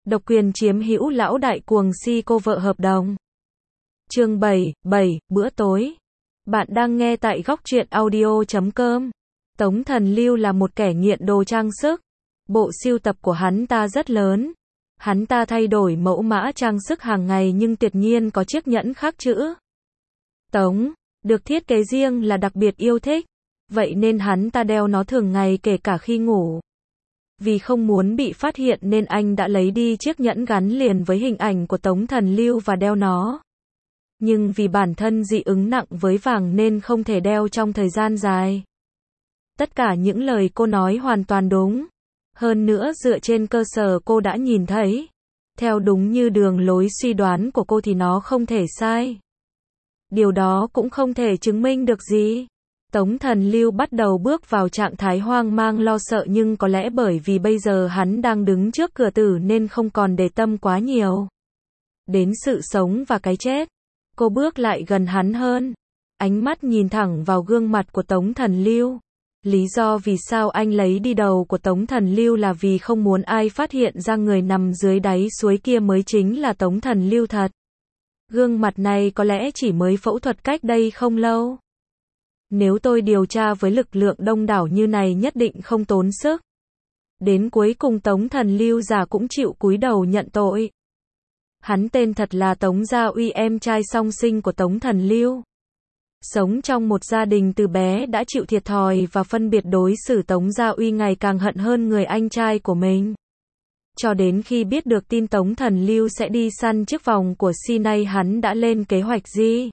Độc quyền chiếm hữu lão đại cuồng si cô vợ hợp đồng. Chương 7, bữa tối. Bạn đang nghe tại góc truyện audio.com. Tống Thần Lưu là một kẻ nghiện đồ trang sức. Bộ sưu tập của hắn ta rất lớn. Hắn ta thay đổi mẫu mã trang sức hàng ngày nhưng tuyệt nhiên có chiếc nhẫn khắc chữ Tống, được thiết kế riêng là đặc biệt yêu thích. Vậy nên hắn ta đeo nó thường ngày kể cả khi ngủ. Vì không muốn bị phát hiện nên anh đã lấy đi chiếc nhẫn gắn liền với hình ảnh của Tống Thần Lưu và đeo nó. Nhưng vì bản thân dị ứng nặng với vàng nên không thể đeo trong thời gian dài. Tất cả những lời cô nói hoàn toàn đúng. Hơn nữa dựa trên cơ sở cô đã nhìn thấy. Theo đúng như đường lối suy đoán của cô thì nó không thể sai. Điều đó cũng không thể chứng minh được gì. Tống Thần Lưu bắt đầu bước vào trạng thái hoang mang lo sợ nhưng có lẽ bởi vì bây giờ hắn đang đứng trước cửa tử nên không còn để tâm quá nhiều đến sự sống và cái chết. Cô bước lại gần hắn hơn. Ánh mắt nhìn thẳng vào gương mặt của Tống Thần Lưu. Lý do vì sao anh lấy đi đầu của Tống Thần Lưu là vì không muốn ai phát hiện ra người nằm dưới đáy suối kia mới chính là Tống Thần Lưu thật. Gương mặt này có lẽ chỉ mới phẫu thuật cách đây không lâu. Nếu tôi điều tra với lực lượng đông đảo như này nhất định không tốn sức. Đến cuối cùng Tống Thần Lưu già cũng chịu cúi đầu nhận tội. Hắn tên thật là Tống Gia Uy, em trai song sinh của Tống Thần Lưu. Sống trong một gia đình từ bé đã chịu thiệt thòi và phân biệt đối xử Tống Gia Uy ngày càng hận hơn người anh trai của mình. Cho đến khi biết được tin Tống Thần Lưu sẽ đi săn chiếc vòng của Si nay hắn đã lên kế hoạch gì?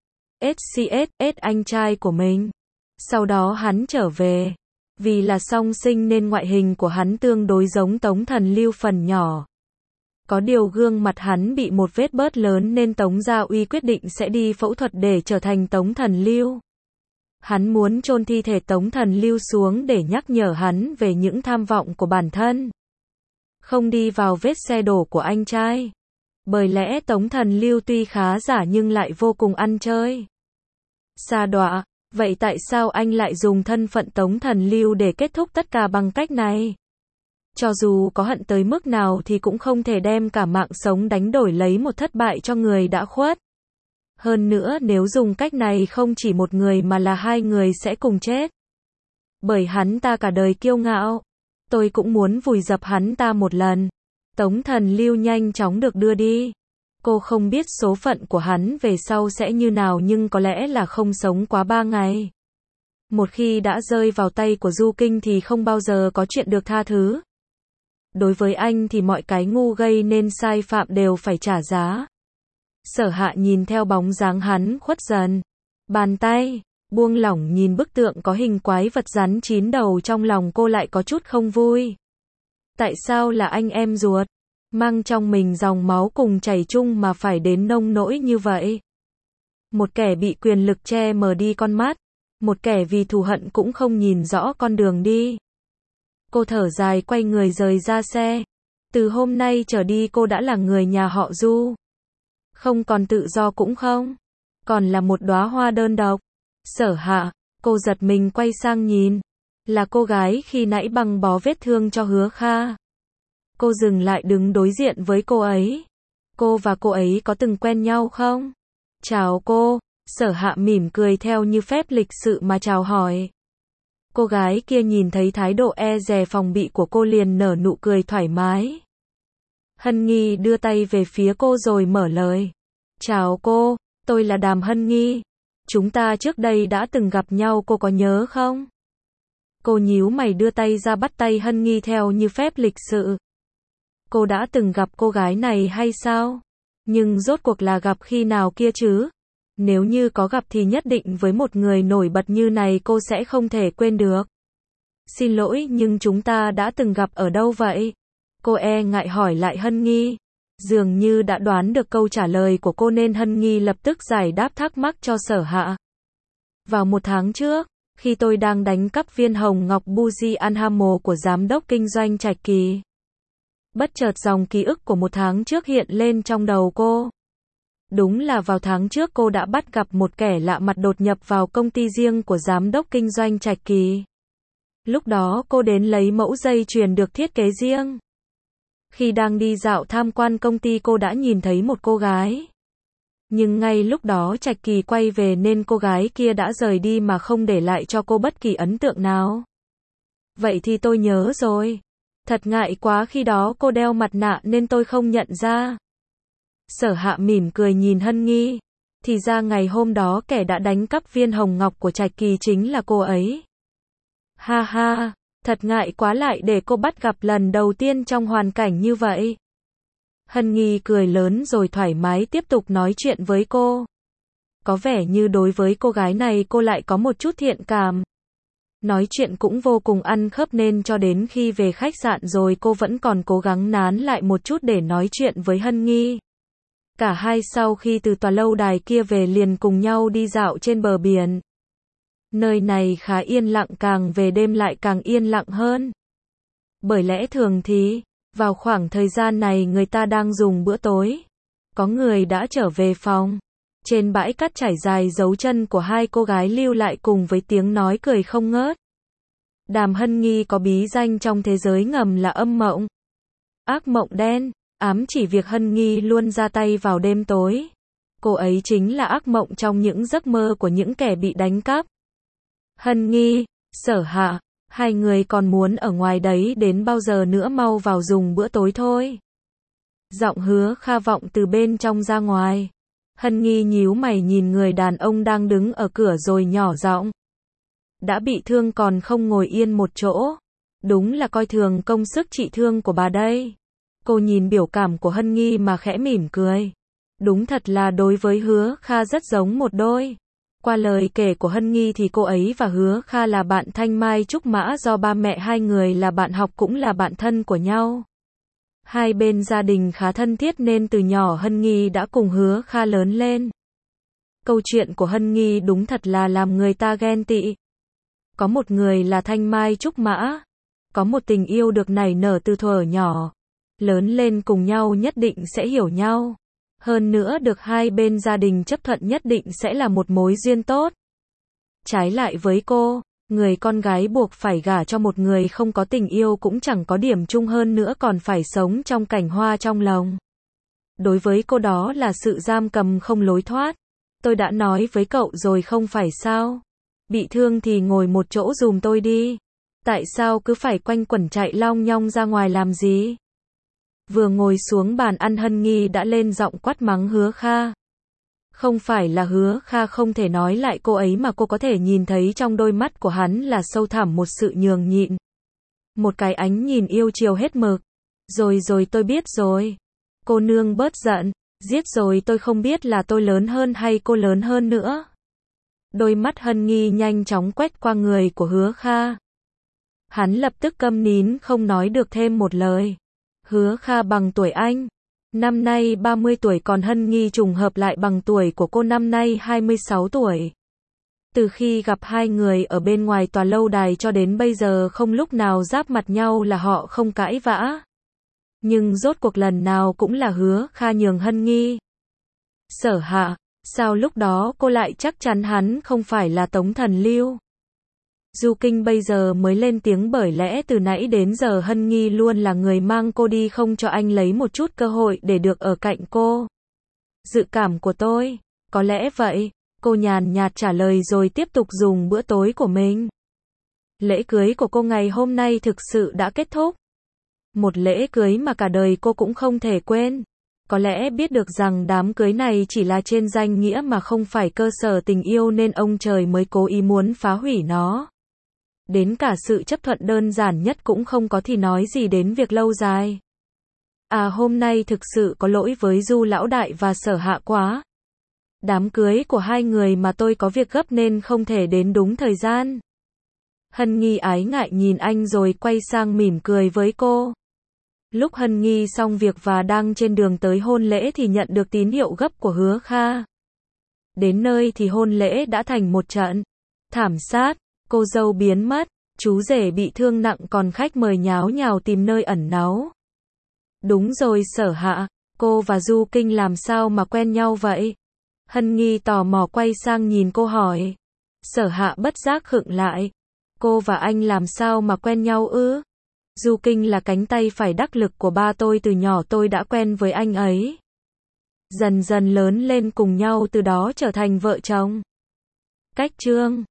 SCS anh trai của mình. Sau đó hắn trở về. Vì là song sinh nên ngoại hình của hắn tương đối giống Tống Thần Lưu phần nhỏ. Có điều gương mặt hắn bị một vết bớt lớn nên Tống Gia Uy quyết định sẽ đi phẫu thuật để trở thành Tống Thần Lưu. Hắn muốn chôn thi thể Tống Thần Lưu xuống để nhắc nhở hắn về những tham vọng của bản thân. Không đi vào vết xe đổ của anh trai. Bởi lẽ Tống Thần Lưu tuy khá giả nhưng lại vô cùng ăn chơi. Sa đọa, vậy tại sao anh lại dùng thân phận Tống Thần Lưu để kết thúc tất cả bằng cách này? Cho dù có hận tới mức nào thì cũng không thể đem cả mạng sống đánh đổi lấy một thất bại cho người đã khuất. Hơn nữa nếu dùng cách này không chỉ một người mà là hai người sẽ cùng chết. Bởi hắn ta cả đời kiêu ngạo. Tôi cũng muốn vùi dập hắn ta một lần. Tống Thần Lưu nhanh chóng được đưa đi. Cô không biết số phận của hắn về sau sẽ như nào nhưng có lẽ là không sống quá 3 ngày. Một khi đã rơi vào tay của Du Kinh thì không bao giờ có chuyện được tha thứ. Đối với anh thì mọi cái ngu gây nên sai phạm đều phải trả giá. Sở Hạ nhìn theo bóng dáng hắn khuất dần. Bàn tay buông lỏng nhìn bức tượng có hình quái vật rắn 9 đầu, trong lòng cô lại có chút không vui. Tại sao là anh em ruột? Mang trong mình dòng máu cùng chảy chung mà phải đến nông nỗi như vậy? Một kẻ bị quyền lực che mờ đi con mắt. Một kẻ vì thù hận cũng không nhìn rõ con đường đi. Cô thở dài quay người rời ra xe. Từ hôm nay trở đi cô đã là người nhà họ Du. Không còn tự do cũng không. Còn là một đóa hoa đơn độc. Sở Hạ, cô giật mình quay sang nhìn. Là cô gái khi nãy băng bó vết thương cho Hứa Kha. Cô dừng lại đứng đối diện với cô ấy. Cô và cô ấy có từng quen nhau không? Chào cô. Sở Hạ mỉm cười theo như phép lịch sự mà chào hỏi. Cô gái kia nhìn thấy thái độ e dè phòng bị của cô liền nở nụ cười thoải mái. Hân Nghi đưa tay về phía cô rồi mở lời. Chào cô, tôi là Đàm Hân Nghi. Chúng ta trước đây đã từng gặp nhau, cô có nhớ không? Cô nhíu mày đưa tay ra bắt tay Hân Nghi theo như phép lịch sự. Cô đã từng gặp cô gái này hay sao? Nhưng rốt cuộc là gặp khi nào kia chứ? Nếu như có gặp thì nhất định với một người nổi bật như này cô sẽ không thể quên được. Xin lỗi nhưng chúng ta đã từng gặp ở đâu vậy? Cô e ngại hỏi lại Hân Nghi. Dường như đã đoán được câu trả lời của cô nên Hân Nghi lập tức giải đáp thắc mắc cho Sở Hạ. Vào 1 tháng trước, khi tôi đang đánh cắp viên hồng ngọc Buji Anhamo của giám đốc kinh doanh Trạch Kỳ. Bất chợt dòng ký ức của 1 tháng trước hiện lên trong đầu cô. Đúng là vào tháng trước cô đã bắt gặp một kẻ lạ mặt đột nhập vào công ty riêng của giám đốc kinh doanh Trạch Kỳ. Lúc đó cô đến lấy mẫu dây chuyền được thiết kế riêng. Khi đang đi dạo tham quan công ty cô đã nhìn thấy một cô gái. Nhưng ngay lúc đó Trạch Kỳ quay về nên cô gái kia đã rời đi mà không để lại cho cô bất kỳ ấn tượng nào. Vậy thì tôi nhớ rồi. Thật ngại quá khi đó cô đeo mặt nạ nên tôi không nhận ra. Sở Hạ mỉm cười nhìn Hân Nghi. Thì ra ngày hôm đó kẻ đã đánh cắp viên hồng ngọc của Trạch Kỳ chính là cô ấy. Ha ha, thật ngại quá lại để cô bắt gặp lần đầu tiên trong hoàn cảnh như vậy. Hân Nghi cười lớn rồi thoải mái tiếp tục nói chuyện với cô. Có vẻ như đối với cô gái này cô lại có một chút thiện cảm. Nói chuyện cũng vô cùng ăn khớp nên cho đến khi về khách sạn rồi cô vẫn còn cố gắng nán lại một chút để nói chuyện với Hân Nghi. Cả hai sau khi từ tòa lâu đài kia về liền cùng nhau đi dạo trên bờ biển. Nơi này khá yên lặng, càng về đêm lại càng yên lặng hơn. Bởi lẽ thường thì, vào khoảng thời gian này người ta đang dùng bữa tối. Có người đã trở về phòng. Trên bãi cát trải dài dấu chân của hai cô gái lưu lại cùng với tiếng nói cười không ngớt. Đàm Hân Nghi có bí danh trong thế giới ngầm là âm mộng. Ác mộng đen, ám chỉ việc Hân Nghi luôn ra tay vào đêm tối. Cô ấy chính là ác mộng trong những giấc mơ của những kẻ bị đánh cắp. Hân Nghi, Sở Hạ, hai người còn muốn ở ngoài đấy đến bao giờ nữa, mau vào dùng bữa tối thôi. Giọng Hứa Kha vọng từ bên trong ra ngoài. Hân Nghi nhíu mày nhìn người đàn ông đang đứng ở cửa rồi nhỏ giọng. Đã bị thương còn không ngồi yên một chỗ. Đúng là coi thường công sức trị thương của bà đây. Cô nhìn biểu cảm của Hân Nghi mà khẽ mỉm cười. Đúng thật là đối với Hứa Kha rất giống một đôi. Qua lời kể của Hân Nghi thì cô ấy và Hứa Kha là bạn thanh mai trúc mã, do ba mẹ hai người là bạn học cũng là bạn thân của nhau. Hai bên gia đình khá thân thiết nên từ nhỏ Hân Nghi đã cùng Hứa Kha lớn lên. Câu chuyện của Hân Nghi đúng thật là làm người ta ghen tị. Có một người là thanh mai trúc mã. Có một tình yêu được nảy nở từ thuở nhỏ. Lớn lên cùng nhau nhất định sẽ hiểu nhau. Hơn nữa được hai bên gia đình chấp thuận nhất định sẽ là một mối duyên tốt. Trái lại với cô, người con gái buộc phải gả cho một người không có tình yêu cũng chẳng có điểm chung, hơn nữa còn phải sống trong cảnh hoa trong lòng. Đối với cô đó là sự giam cầm không lối thoát. Tôi đã nói với cậu rồi không phải sao? Bị thương thì ngồi một chỗ giùm tôi đi. Tại sao cứ phải quanh quẩn chạy long nhong ra ngoài làm gì? Vừa ngồi xuống bàn ăn Hân Nghi đã lên giọng quát mắng Hứa Kha. Không phải là Hứa Kha không thể nói lại cô ấy mà cô có thể nhìn thấy trong đôi mắt của hắn là sâu thẳm một sự nhường nhịn. Một cái ánh nhìn yêu chiều hết mực. Rồi tôi biết rồi. Cô nương bớt giận. Giết rồi tôi không biết là tôi lớn hơn hay cô lớn hơn nữa. Đôi mắt Hân Nghi nhanh chóng quét qua người của Hứa Kha. Hắn lập tức câm nín không nói được thêm một lời. Hứa Kha bằng tuổi anh. Năm nay 30 tuổi còn Hân Nghi trùng hợp lại bằng tuổi của cô, năm nay 26 tuổi. Từ khi gặp hai người ở bên ngoài tòa lâu đài cho đến bây giờ không lúc nào giáp mặt nhau là họ không cãi vã. Nhưng rốt cuộc lần nào cũng là Hứa Kha nhường Hân Nghi. Sở Hạ, sao lúc đó cô lại chắc chắn hắn không phải là Tống Thần Lưu? Du Kinh bây giờ mới lên tiếng, bởi lẽ từ nãy đến giờ Hân Nghi luôn là người mang cô đi, không cho anh lấy một chút cơ hội để được ở cạnh cô. Dự cảm của tôi, có lẽ vậy, cô nhàn nhạt trả lời rồi tiếp tục dùng bữa tối của mình. Lễ cưới của cô ngày hôm nay thực sự đã kết thúc. Một lễ cưới mà cả đời cô cũng không thể quên. Có lẽ biết được rằng đám cưới này chỉ là trên danh nghĩa mà không phải cơ sở tình yêu nên ông trời mới cố ý muốn phá hủy nó. Đến cả sự chấp thuận đơn giản nhất cũng không có thì nói gì đến việc lâu dài. À, hôm nay thực sự có lỗi với Du lão đại và Sở Hạ quá. Đám cưới của hai người mà tôi có việc gấp nên không thể đến đúng thời gian. Hân Nghi ái ngại nhìn anh rồi quay sang mỉm cười với cô. Lúc Hân Nghi xong việc và đang trên đường tới hôn lễ thì nhận được tín hiệu gấp của Hứa Kha. Đến nơi thì hôn lễ đã thành một trận thảm sát. Cô dâu biến mất, chú rể bị thương nặng, còn khách mời nháo nhào tìm nơi ẩn náu. Đúng rồi Sở Hạ, cô và Du Kinh làm sao mà quen nhau vậy? Hân Nghi tò mò quay sang nhìn cô hỏi. Sở Hạ bất giác khựng lại. Cô và anh làm sao mà quen nhau ư? Du Kinh là cánh tay phải đắc lực của ba tôi, từ nhỏ tôi đã quen với anh ấy. Dần dần lớn lên cùng nhau, từ đó trở thành vợ chồng. Cách chương